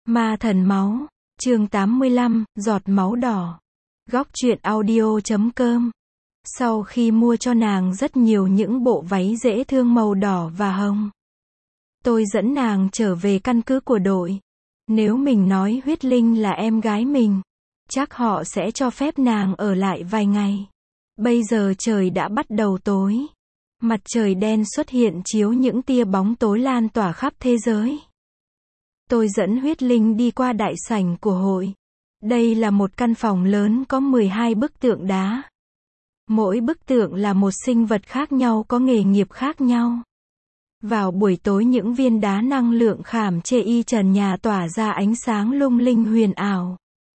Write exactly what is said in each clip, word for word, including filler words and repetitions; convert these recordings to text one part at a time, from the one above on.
Ma thần máu, chương tám mươi lăm, giọt máu đỏ. Góc truyện audio chấm com. Sau khi mua cho nàng rất nhiều những bộ váy dễ thương màu đỏ và hồng, tôi dẫn nàng trở về căn cứ của đội. Nếu mình nói Huyết Linh là em gái mình, chắc họ sẽ cho phép nàng ở lại vài ngày. Bây giờ trời đã bắt đầu tối. Mặt trời đen xuất hiện chiếu những tia bóng tối lan tỏa khắp thế giới. Tôi dẫn Huyết Linh đi qua đại sảnh của hội. Đây là một căn phòng lớn có mười hai bức tượng đá. Mỗi bức tượng là một sinh vật khác nhau có nghề nghiệp khác nhau. Vào buổi tối những viên đá năng lượng khảm chê y trần nhà tỏa ra ánh sáng lung linh huyền ảo.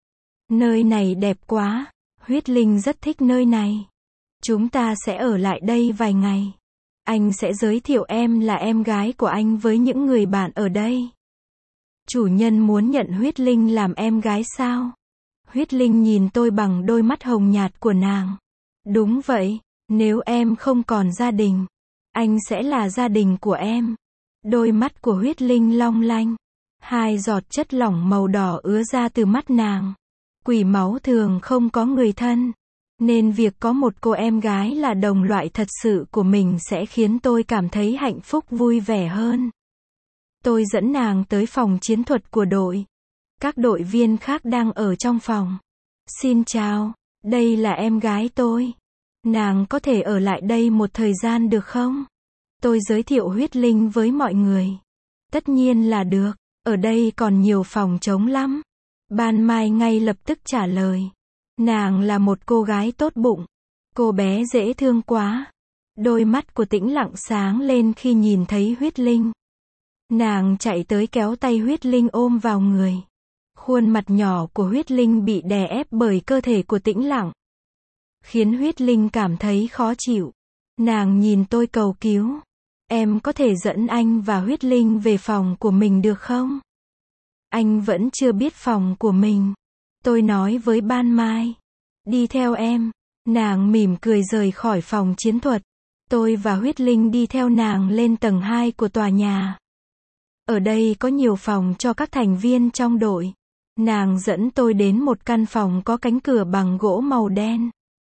Nơi này đẹp quá, Huyết Linh rất thích nơi này. Chúng ta sẽ ở lại đây vài ngày. Anh sẽ giới thiệu em là em gái của anh với những người bạn ở đây. Chủ nhân muốn nhận Huyết Linh làm em gái sao? Huyết Linh nhìn tôi bằng đôi mắt hồng nhạt của nàng. Đúng vậy, nếu em không còn gia đình, anh sẽ là gia đình của em. Đôi mắt của Huyết Linh long lanh. Hai giọt chất lỏng màu đỏ ứa ra từ mắt nàng. Quỷ máu thường không có người thân, nên việc có một cô em gái là đồng loại thật sự của mình sẽ khiến tôi cảm thấy hạnh phúc vui vẻ hơn. Tôi dẫn nàng tới phòng chiến thuật của đội. Các đội viên khác đang ở trong phòng. Xin chào, đây là em gái tôi. Nàng có thể ở lại đây một thời gian được không? Tôi giới thiệu Huyết Linh với mọi người. Tất nhiên là được, ở đây còn nhiều phòng trống lắm. Ban Mai ngay lập tức trả lời. Nàng là một cô gái tốt bụng. Cô bé dễ thương quá. Đôi mắt của Tĩnh Lặng sáng lên khi nhìn thấy Huyết Linh. Nàng chạy tới kéo tay Huyết Linh ôm vào người. Khuôn mặt nhỏ của Huyết Linh bị đè ép bởi cơ thể của Tĩnh Lặng, khiến Huyết Linh cảm thấy khó chịu. Nàng nhìn tôi cầu cứu. Em có thể dẫn anh và Huyết Linh về phòng của mình được không? Anh vẫn chưa biết phòng của mình. Tôi nói với Ban Mai. Đi theo em. Nàng mỉm cười rời khỏi phòng chiến thuật. Tôi và Huyết Linh đi theo nàng lên tầng hai của tòa nhà. Ở đây có nhiều phòng cho các thành viên trong đội. Nàng dẫn tôi đến một căn phòng có cánh cửa bằng gỗ màu đen.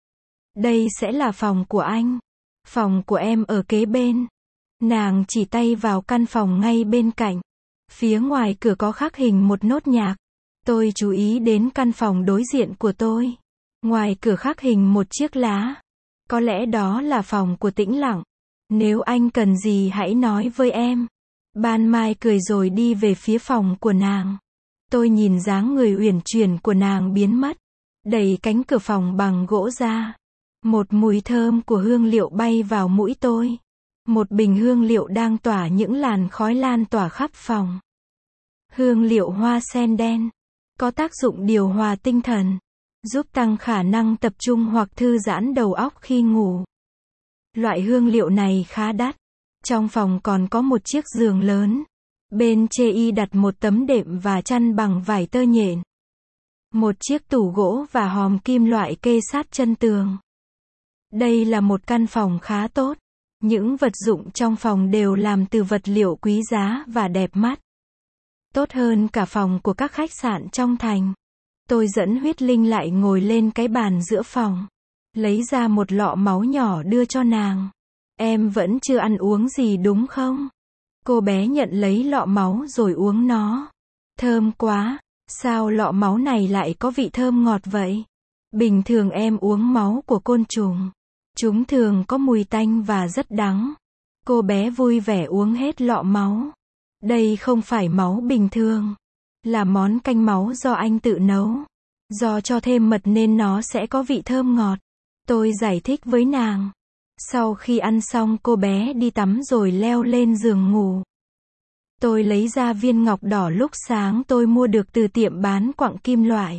Đây sẽ là phòng của anh. Phòng của em ở kế bên. Nàng chỉ tay vào căn phòng ngay bên cạnh. Phía ngoài cửa có khắc hình một nốt nhạc. Tôi chú ý đến căn phòng đối diện của tôi. Ngoài cửa khắc hình một chiếc lá. Có lẽ đó là phòng của Tĩnh Lặng. Nếu anh cần gì hãy nói với em. Ban Mai cười rồi đi về phía phòng của nàng. Tôi nhìn dáng người uyển chuyển của nàng biến mất. Đẩy cánh cửa phòng bằng gỗ ra. Một mùi thơm của hương liệu bay vào mũi tôi. Một bình hương liệu đang tỏa những làn khói lan tỏa khắp phòng. Hương liệu hoa sen đen. Có tác dụng điều hòa tinh thần. Giúp tăng khả năng tập trung hoặc thư giãn đầu óc khi ngủ. Loại hương liệu này khá đắt. Trong phòng còn có một chiếc giường lớn. Bên chê y đặt một tấm đệm và chăn bằng vải tơ nhện. Một chiếc tủ gỗ và hòm kim loại kê sát chân tường. Đây là một căn phòng khá tốt. Những vật dụng trong phòng đều làm từ vật liệu quý giá và đẹp mắt. Tốt hơn cả phòng của các khách sạn trong thành. Tôi dẫn Huyết Linh lại ngồi lên cái bàn giữa phòng. Lấy ra một lọ máu nhỏ đưa cho nàng. Em vẫn chưa ăn uống gì đúng không? Cô bé nhận lấy lọ máu rồi uống nó. Thơm quá. Sao lọ máu này lại có vị thơm ngọt vậy? Bình thường em uống máu của côn trùng. Chúng thường có mùi tanh và rất đắng. Cô bé vui vẻ uống hết lọ máu. Đây không phải máu bình thường. Là món canh máu do anh tự nấu. Do cho thêm mật nên nó sẽ có vị thơm ngọt. Tôi giải thích với nàng. Sau khi ăn xong cô bé đi tắm rồi leo lên giường ngủ. Tôi lấy ra viên ngọc đỏ lúc sáng tôi mua được từ tiệm bán quặng kim loại.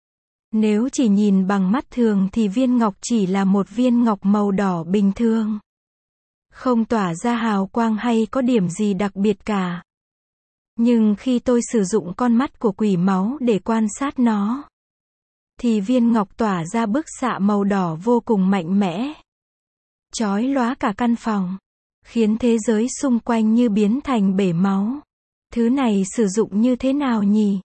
Nếu chỉ nhìn bằng mắt thường thì viên ngọc chỉ là một viên ngọc màu đỏ bình thường. Không tỏa ra hào quang hay có điểm gì đặc biệt cả. Nhưng khi tôi sử dụng con mắt của quỷ máu để quan sát nó, thì viên ngọc tỏa ra bức xạ màu đỏ vô cùng mạnh mẽ. Chói lóa cả căn phòng. Khiến thế giới xung quanh như biến thành bể máu. Thứ này sử dụng như thế nào nhỉ?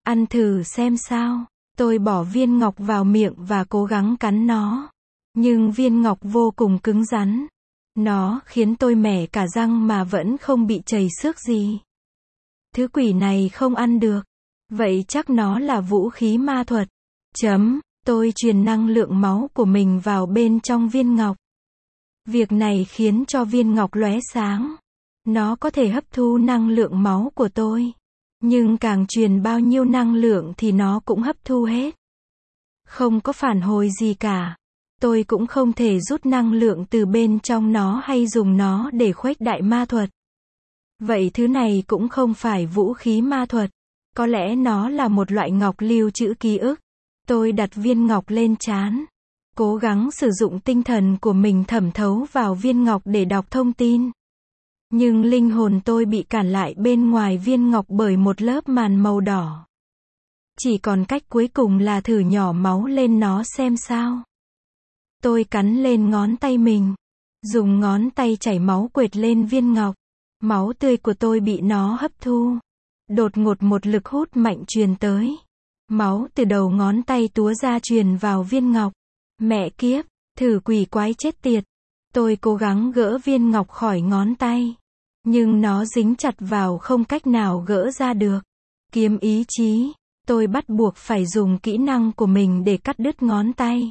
Ăn thử xem sao. Tôi bỏ viên ngọc vào miệng và cố gắng cắn nó. Nhưng viên ngọc vô cùng cứng rắn. Nó khiến tôi mẻ cả răng mà vẫn không bị chảy xước gì. Thứ quỷ này không ăn được. Vậy chắc nó là vũ khí ma thuật. Chấm. Tôi truyền năng lượng máu của mình vào bên trong viên ngọc. Việc này khiến cho viên ngọc lóe sáng. Nó có thể hấp thu năng lượng máu của tôi. Nhưng càng truyền bao nhiêu năng lượng thì nó cũng hấp thu hết. Không có phản hồi gì cả. Tôi cũng không thể rút năng lượng từ bên trong nó hay dùng nó để khuếch đại ma thuật. Vậy thứ này cũng không phải vũ khí ma thuật. Có lẽ nó là một loại ngọc lưu trữ ký ức. Tôi đặt viên ngọc lên trán. Cố gắng sử dụng tinh thần của mình thẩm thấu vào viên ngọc để đọc thông tin. Nhưng linh hồn tôi bị cản lại bên ngoài viên ngọc bởi một lớp màn màu đỏ. Chỉ còn cách cuối cùng là thử nhỏ máu lên nó xem sao. Tôi cắn lên ngón tay mình. Dùng ngón tay chảy máu quệt lên viên ngọc. Máu tươi của tôi bị nó hấp thu. Đột ngột một lực hút mạnh truyền tới. Máu từ đầu ngón tay túa ra truyền vào viên ngọc. Mẹ kiếp, thử quỷ quái chết tiệt. Tôi cố gắng gỡ viên ngọc khỏi ngón tay. Nhưng nó dính chặt vào không cách nào gỡ ra được. Kiếm ý chí, tôi bắt buộc phải dùng kỹ năng của mình để cắt đứt ngón tay.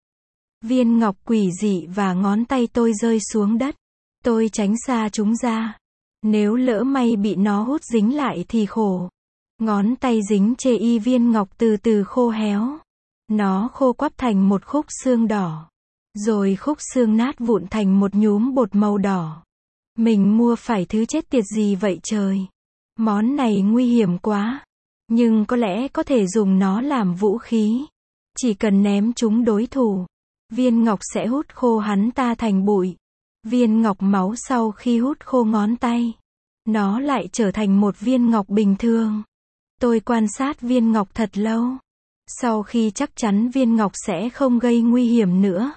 Viên ngọc quỷ dị và ngón tay tôi rơi xuống đất. Tôi tránh xa chúng ra. Nếu lỡ may bị nó hút dính lại thì khổ. Ngón tay dính chê y viên ngọc từ từ khô héo. Nó khô quắp thành một khúc xương đỏ. Rồi khúc xương nát vụn thành một nhúm bột màu đỏ. Mình mua phải thứ chết tiệt gì vậy trời? Món này nguy hiểm quá. Nhưng có lẽ có thể dùng nó làm vũ khí. Chỉ cần ném chúng đối thủ. Viên ngọc sẽ hút khô hắn ta thành bụi. Viên ngọc máu sau khi hút khô ngón tay. Nó lại trở thành một viên ngọc bình thường. Tôi quan sát viên ngọc thật lâu. Sau khi chắc chắn viên ngọc sẽ không gây nguy hiểm nữa.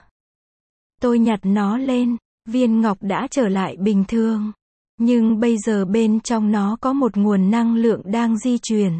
Tôi nhặt nó lên. Viên ngọc đã trở lại bình thường. Nhưng bây giờ bên trong nó có một nguồn năng lượng đang di chuyển.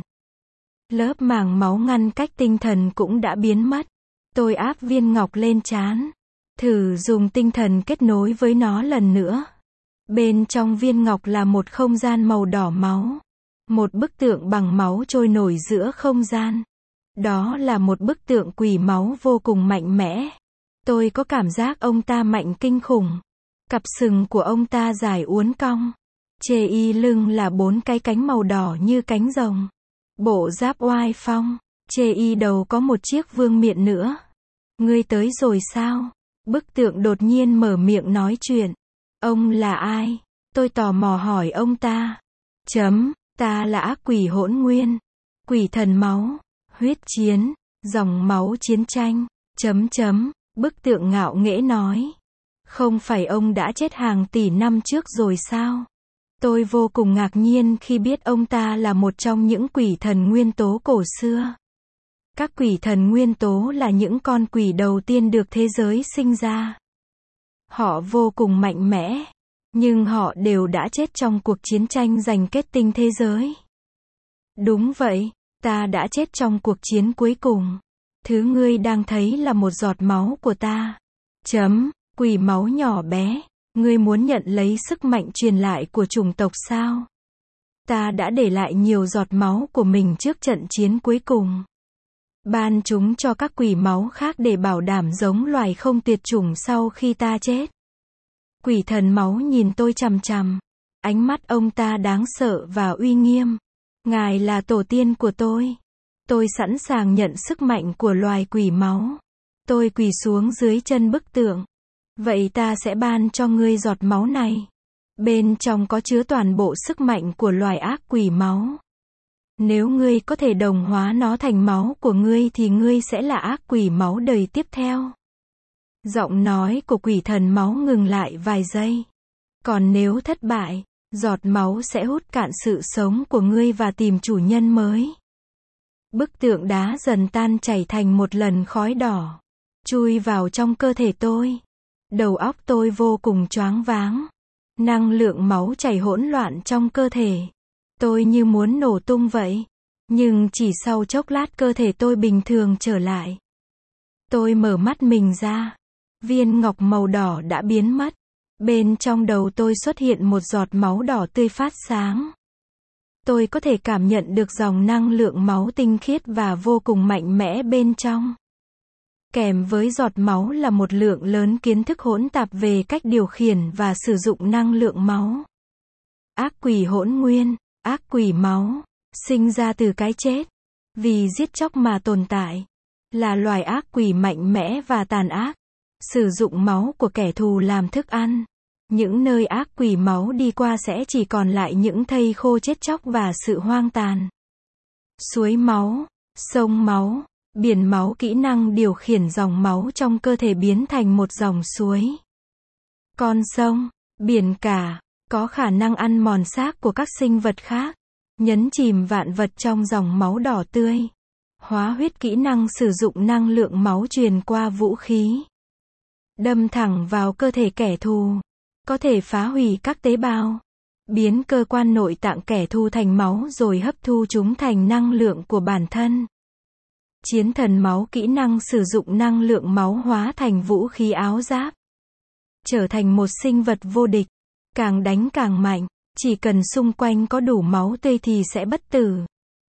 Lớp màng máu ngăn cách tinh thần cũng đã biến mất. Tôi áp viên ngọc lên trán. Thử dùng tinh thần kết nối với nó lần nữa. Bên trong viên ngọc là một không gian màu đỏ máu. Một bức tượng bằng máu trôi nổi giữa không gian. Đó là một bức tượng quỷ máu vô cùng mạnh mẽ. Tôi có cảm giác ông ta mạnh kinh khủng. Cặp sừng của ông ta dài uốn cong. Chê y lưng là bốn cái cánh màu đỏ như cánh rồng. Bộ giáp oai phong. Chê y đầu có một chiếc vương miện nữa. Ngươi tới rồi sao? Bức tượng đột nhiên mở miệng nói chuyện. Ông là ai? Tôi tò mò hỏi ông ta. Chấm, ta là ác quỷ hỗn nguyên. Quỷ thần máu. Huyết chiến. Dòng máu chiến tranh. Chấm chấm. Bức tượng ngạo nghễ nói. Không phải ông đã chết hàng tỷ năm trước rồi sao? Tôi vô cùng ngạc nhiên khi biết ông ta là một trong những quỷ thần nguyên tố cổ xưa. Các quỷ thần nguyên tố là những con quỷ đầu tiên được thế giới sinh ra. Họ vô cùng mạnh mẽ. Nhưng họ đều đã chết trong cuộc chiến tranh giành kết tinh thế giới. Đúng vậy, ta đã chết trong cuộc chiến cuối cùng. Thứ ngươi đang thấy là một giọt máu của ta. Chấm, quỷ máu nhỏ bé. Ngươi muốn nhận lấy sức mạnh truyền lại của chủng tộc sao? Ta đã để lại nhiều giọt máu của mình trước trận chiến cuối cùng. Ban chúng cho các quỷ máu khác để bảo đảm giống loài không tuyệt chủng sau khi ta chết. Quỷ thần máu nhìn tôi chằm chằm. Ánh mắt ông ta đáng sợ và uy nghiêm. Ngài là tổ tiên của tôi. Tôi sẵn sàng nhận sức mạnh của loài quỷ máu. Tôi quỳ xuống dưới chân bức tượng. Vậy ta sẽ ban cho ngươi giọt máu này. Bên trong có chứa toàn bộ sức mạnh của loài ác quỷ máu. Nếu ngươi có thể đồng hóa nó thành máu của ngươi thì ngươi sẽ là ác quỷ máu đời tiếp theo. Giọng nói của quỷ thần máu ngừng lại vài giây. Còn nếu thất bại, giọt máu sẽ hút cạn sự sống của ngươi và tìm chủ nhân mới. Bức tượng đá dần tan chảy thành một lần khói đỏ. Chui vào trong cơ thể tôi. Đầu óc tôi vô cùng choáng váng. Năng lượng máu chảy hỗn loạn trong cơ thể. Tôi như muốn nổ tung vậy. Nhưng chỉ sau chốc lát cơ thể tôi bình thường trở lại. Tôi mở mắt mình ra. Viên ngọc màu đỏ đã biến mất. Bên trong đầu tôi xuất hiện một giọt máu đỏ tươi phát sáng. Tôi có thể cảm nhận được dòng năng lượng máu tinh khiết và vô cùng mạnh mẽ bên trong. Kèm với giọt máu là một lượng lớn kiến thức hỗn tạp về cách điều khiển và sử dụng năng lượng máu. Ác quỷ hỗn nguyên, ác quỷ máu, sinh ra từ cái chết, vì giết chóc mà tồn tại, là loài ác quỷ mạnh mẽ và tàn ác, sử dụng máu của kẻ thù làm thức ăn. Những nơi ác quỷ máu đi qua sẽ chỉ còn lại những thây khô chết chóc và sự hoang tàn. Suối máu, sông máu, biển máu, kỹ năng điều khiển dòng máu trong cơ thể biến thành một dòng suối. Con sông, biển cả, có khả năng ăn mòn xác của các sinh vật khác, nhấn chìm vạn vật trong dòng máu đỏ tươi. Hóa huyết, kỹ năng sử dụng năng lượng máu truyền qua vũ khí, đâm thẳng vào cơ thể kẻ thù, có thể phá hủy các tế bào, biến cơ quan nội tạng kẻ thù thành máu rồi hấp thu chúng thành năng lượng của bản thân. Chiến thần máu, kỹ năng sử dụng năng lượng máu hóa thành vũ khí áo giáp, trở thành một sinh vật vô địch, càng đánh càng mạnh, chỉ cần xung quanh có đủ máu tươi thì sẽ bất tử.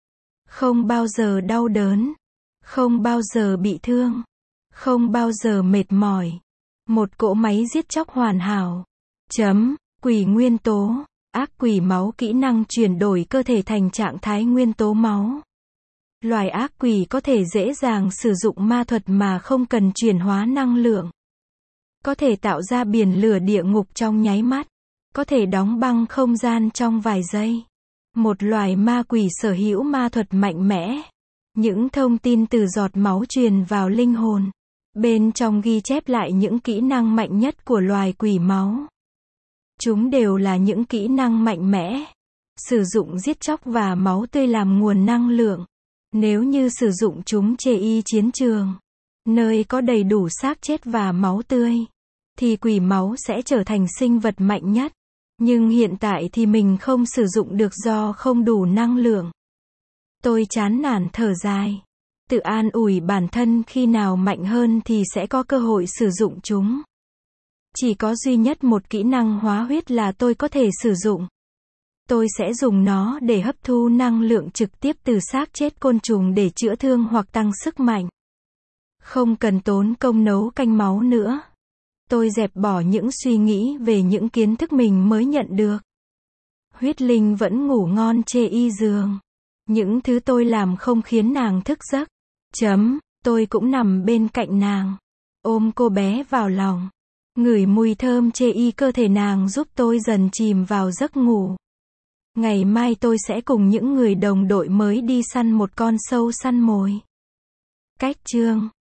Không bao giờ đau đớn, không bao giờ bị thương, không bao giờ mệt mỏi. Một cỗ máy giết chóc hoàn hảo. Chấm, quỷ nguyên tố, ác quỷ máu, kỹ năng chuyển đổi cơ thể thành trạng thái nguyên tố máu. Loài ác quỷ có thể dễ dàng sử dụng ma thuật mà không cần chuyển hóa năng lượng. Có thể tạo ra biển lửa địa ngục trong nháy mắt. Có thể đóng băng không gian trong vài giây. Một loài ma quỷ sở hữu ma thuật mạnh mẽ. Những thông tin từ giọt máu truyền vào linh hồn. Bên trong ghi chép lại những kỹ năng mạnh nhất của loài quỷ máu. Chúng đều là những kỹ năng mạnh mẽ. Sử dụng giết chóc và máu tươi làm nguồn năng lượng. Nếu như sử dụng chúng chê y chiến trường, nơi có đầy đủ xác chết và máu tươi, thì quỷ máu sẽ trở thành sinh vật mạnh nhất. Nhưng hiện tại thì mình không sử dụng được do không đủ năng lượng. Tôi chán nản thở dài. Tự an ủi bản thân khi nào mạnh hơn thì sẽ có cơ hội sử dụng chúng. Chỉ có duy nhất một kỹ năng hóa huyết là tôi có thể sử dụng. Tôi sẽ dùng nó để hấp thu năng lượng trực tiếp từ xác chết côn trùng để chữa thương hoặc tăng sức mạnh. Không cần tốn công nấu canh máu nữa. Tôi dẹp bỏ những suy nghĩ về những kiến thức mình mới nhận được. Huyết linh vẫn ngủ ngon chê y giường. Những thứ tôi làm không khiến nàng thức giấc. Chấm, tôi cũng nằm bên cạnh nàng. Ôm cô bé vào lòng. Ngửi mùi thơm chê y cơ thể nàng giúp tôi dần chìm vào giấc ngủ. Ngày mai tôi sẽ cùng những người đồng đội mới đi săn một con sâu săn mồi. Cách chương